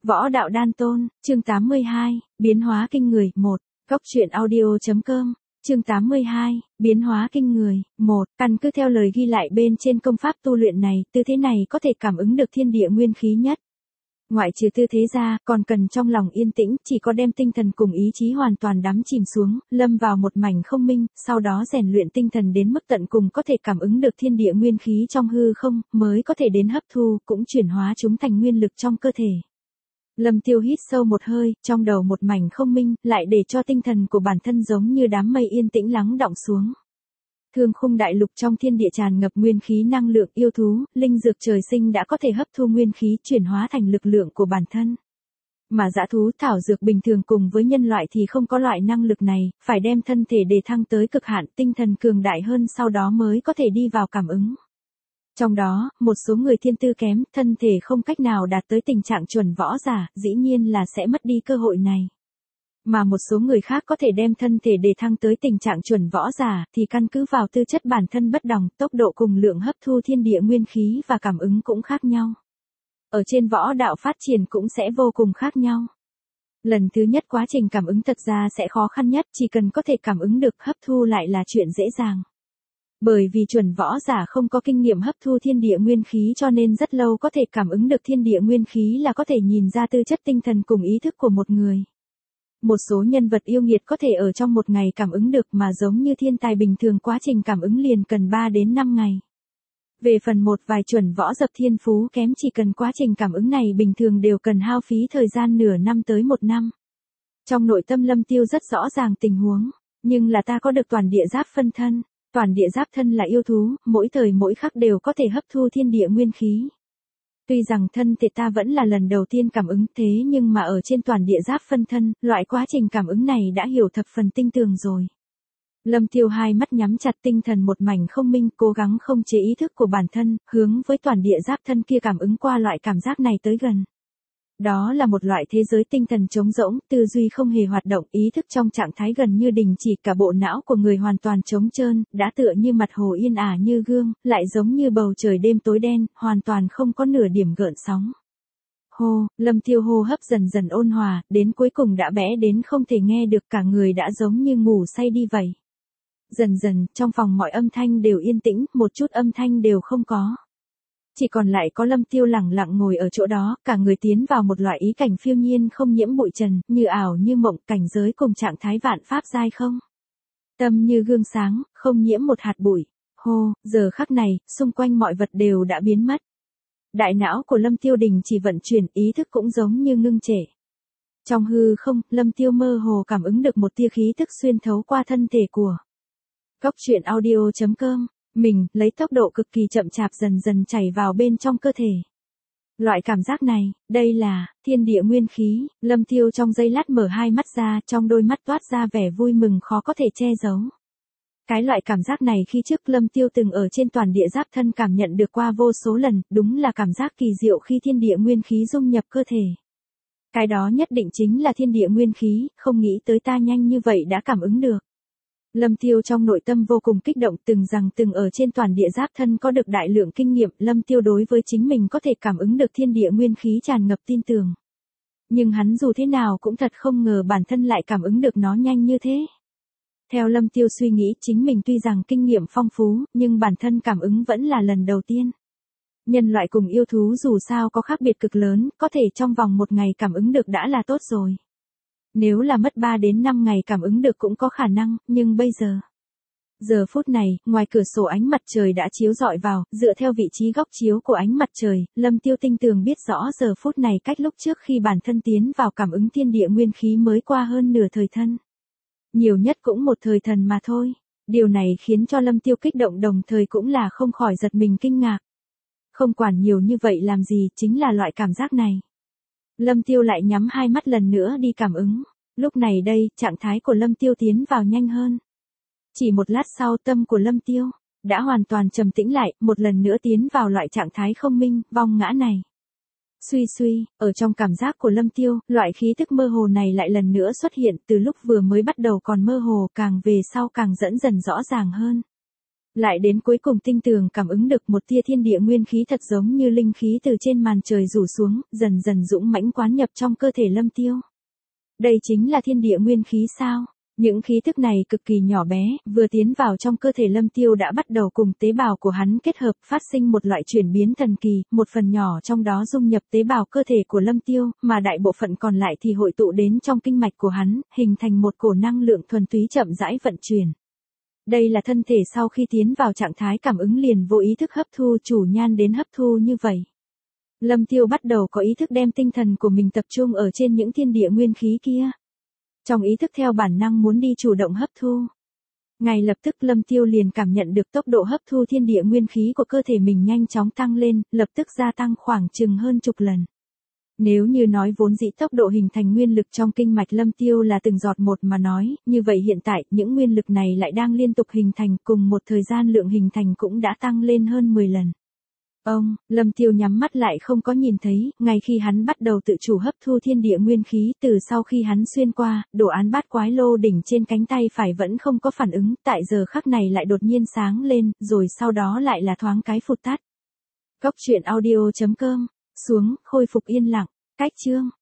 Võ đạo đan tôn, chương 82, biến hóa kinh người, 1. Góc truyện audio.com, chương 82, biến hóa kinh người, 1. Căn cứ theo lời ghi lại bên trên công pháp tu luyện này, tư thế này có thể cảm ứng được thiên địa nguyên khí nhất. Ngoại trừ tư thế ra, còn cần trong lòng yên tĩnh, chỉ có đem tinh thần cùng ý chí hoàn toàn đắm chìm xuống, lâm vào một mảnh không minh, sau đó rèn luyện tinh thần đến mức tận cùng có thể cảm ứng được thiên địa nguyên khí trong hư không, mới có thể đến hấp thu, cũng chuyển hóa chúng thành nguyên lực trong cơ thể. Lâm Tiêu hít sâu một hơi, trong đầu một mảnh không minh, lại để cho tinh thần của bản thân giống như đám mây yên tĩnh lắng đọng xuống. Thương khung đại lục trong thiên địa tràn ngập nguyên khí năng lượng, yêu thú, linh dược trời sinh đã có thể hấp thu nguyên khí chuyển hóa thành lực lượng của bản thân. Mà dã thú thảo dược bình thường cùng với nhân loại thì không có loại năng lực này, phải đem thân thể đề thăng tới cực hạn, tinh thần cường đại hơn sau đó mới có thể đi vào cảm ứng. Trong đó, một số người thiên tư kém, thân thể không cách nào đạt tới tình trạng chuẩn võ giả, dĩ nhiên là sẽ mất đi cơ hội này. Mà một số người khác có thể đem thân thể đề thăng tới tình trạng chuẩn võ giả, thì căn cứ vào tư chất bản thân bất đồng, tốc độ cùng lượng hấp thu thiên địa nguyên khí và cảm ứng cũng khác nhau. Ở trên võ đạo phát triển cũng sẽ vô cùng khác nhau. Lần thứ nhất quá trình cảm ứng thật ra sẽ khó khăn nhất, chỉ cần có thể cảm ứng được hấp thu lại là chuyện dễ dàng. Bởi vì chuẩn võ giả không có kinh nghiệm hấp thu thiên địa nguyên khí cho nên rất lâu có thể cảm ứng được thiên địa nguyên khí là có thể nhìn ra tư chất tinh thần cùng ý thức của một người. Một số nhân vật yêu nghiệt có thể ở trong một ngày cảm ứng được mà giống như thiên tài bình thường quá trình cảm ứng liền cần 3 đến 5 ngày. Về phần một vài chuẩn võ dập thiên phú kém chỉ cần quá trình cảm ứng này bình thường đều cần hao phí thời gian nửa năm tới 1 năm. Trong nội tâm Lâm Tiêu rất rõ ràng tình huống, nhưng là ta có được toàn địa giáp phân thân. Toàn địa giáp thân là yêu thú, mỗi thời mỗi khắc đều có thể hấp thu thiên địa nguyên khí. Tuy rằng thân thể ta vẫn là lần đầu tiên cảm ứng thế nhưng mà ở trên toàn địa giáp phân thân, loại quá trình cảm ứng này đã hiểu thập phần tinh tường rồi. Lâm Tiêu hai mắt nhắm chặt, tinh thần một mảnh không minh, cố gắng không chế ý thức của bản thân, hướng với toàn địa giáp thân kia cảm ứng qua loại cảm giác này tới gần. Đó là một loại thế giới tinh thần trống rỗng, tư duy không hề hoạt động, ý thức trong trạng thái gần như đình chỉ, cả bộ não của người hoàn toàn trống trơn, đã tựa như mặt hồ yên ả như gương, lại giống như bầu trời đêm tối đen, hoàn toàn không có nửa điểm gợn sóng. Hô, Lâm Tiêu hô hấp dần dần ôn hòa, đến cuối cùng đã bẽ đến không thể nghe được, cả người đã giống như ngủ say đi vậy. Dần dần, trong phòng mọi âm thanh đều yên tĩnh, một chút âm thanh đều không có. Chỉ còn lại có Lâm Tiêu lẳng lặng ngồi ở chỗ đó, cả người tiến vào một loại ý cảnh phiêu nhiên không nhiễm bụi trần, như ảo như mộng, cảnh giới cùng trạng thái vạn pháp giai không. Tâm như gương sáng, không nhiễm một hạt bụi. Hô, giờ khắc này, xung quanh mọi vật đều đã biến mất. Đại não của Lâm Tiêu đình chỉ vận chuyển, ý thức cũng giống như ngưng trệ. Trong hư không, Lâm Tiêu mơ hồ cảm ứng được một tia khí thức xuyên thấu qua thân thể của. Góc truyện audio.com. Mình, lấy tốc độ cực kỳ chậm chạp dần dần chảy vào bên trong cơ thể. Loại cảm giác này, đây là thiên địa nguyên khí. Lâm Tiêu trong giây lát mở hai mắt ra, trong đôi mắt toát ra vẻ vui mừng khó có thể che giấu. Cái loại cảm giác này khi trước Lâm Tiêu từng ở trên toàn địa giáp thân cảm nhận được qua vô số lần, đúng là cảm giác kỳ diệu khi thiên địa nguyên khí dung nhập cơ thể. Cái đó nhất định chính là thiên địa nguyên khí, không nghĩ tới ta nhanh như vậy đã cảm ứng được. Lâm Tiêu trong nội tâm vô cùng kích động, từng ở trên toàn địa giáp thân có được đại lượng kinh nghiệm, Lâm Tiêu đối với chính mình có thể cảm ứng được thiên địa nguyên khí tràn ngập tin tưởng. Nhưng hắn dù thế nào cũng thật không ngờ bản thân lại cảm ứng được nó nhanh như thế. Theo Lâm Tiêu suy nghĩ, chính mình tuy rằng kinh nghiệm phong phú, nhưng bản thân cảm ứng vẫn là lần đầu tiên. Nhân loại cùng yêu thú dù sao có khác biệt cực lớn, có thể trong vòng 1 ngày cảm ứng được đã là tốt rồi. Nếu là mất 3 đến 5 ngày cảm ứng được cũng có khả năng, nhưng bây giờ. Giờ phút này, ngoài cửa sổ ánh mặt trời đã chiếu rọi vào, dựa theo vị trí góc chiếu của ánh mặt trời, Lâm Tiêu tinh tường biết rõ giờ phút này cách lúc trước khi bản thân tiến vào cảm ứng thiên địa nguyên khí mới qua hơn nửa thời thân. Nhiều nhất cũng 1 thời thần mà thôi. Điều này khiến cho Lâm Tiêu kích động đồng thời cũng là không khỏi giật mình kinh ngạc. Không quản nhiều như vậy làm gì, chính là loại cảm giác này. Lâm Tiêu lại nhắm hai mắt lần nữa đi cảm ứng. Lúc này đây, trạng thái của Lâm Tiêu tiến vào nhanh hơn. Chỉ một lát sau tâm của Lâm Tiêu đã hoàn toàn trầm tĩnh lại, một lần nữa tiến vào loại trạng thái không minh, vong ngã này. Suy, ở trong cảm giác của Lâm Tiêu, loại khí thức mơ hồ này lại lần nữa xuất hiện, từ lúc vừa mới bắt đầu còn mơ hồ, càng về sau càng dẫn dần rõ ràng hơn. Lại đến cuối cùng tinh tường cảm ứng được một tia thiên địa nguyên khí thật giống như linh khí từ trên màn trời rủ xuống, dần dần dũng mãnh quán nhập trong cơ thể Lâm Tiêu. Đây chính là thiên địa nguyên khí sao? Những khí tức này cực kỳ nhỏ bé, vừa tiến vào trong cơ thể Lâm Tiêu đã bắt đầu cùng tế bào của hắn kết hợp, phát sinh một loại chuyển biến thần kỳ, một phần nhỏ trong đó dung nhập tế bào cơ thể của Lâm Tiêu, mà đại bộ phận còn lại thì hội tụ đến trong kinh mạch của hắn, hình thành một cổ năng lượng thuần túy chậm rãi vận chuyển. Đây là thân thể sau khi tiến vào trạng thái cảm ứng liền vô ý thức hấp thu chủ nhan đến hấp thu như vậy. Lâm Tiêu bắt đầu có ý thức đem tinh thần của mình tập trung ở trên những thiên địa nguyên khí kia. Trong ý thức theo bản năng muốn đi chủ động hấp thu. Ngay lập tức Lâm Tiêu liền cảm nhận được tốc độ hấp thu thiên địa nguyên khí của cơ thể mình nhanh chóng tăng lên, lập tức gia tăng khoảng chừng hơn chục lần. Nếu như nói vốn dĩ tốc độ hình thành nguyên lực trong kinh mạch Lâm Tiêu là từng giọt một mà nói, như vậy hiện tại những nguyên lực này lại đang liên tục hình thành, cùng một thời gian lượng hình thành cũng đã tăng lên hơn 10 lần. Lâm Tiêu nhắm mắt lại không có nhìn thấy, ngay khi hắn bắt đầu tự chủ hấp thu thiên địa nguyên khí, từ sau khi hắn xuyên qua, đồ án bát quái lô đỉnh trên cánh tay phải vẫn không có phản ứng, tại giờ khắc này lại đột nhiên sáng lên, rồi sau đó lại là thoáng cái phụt tắt. Cốc truyện audio.com, xuống, khôi phục yên lặng, cách chương.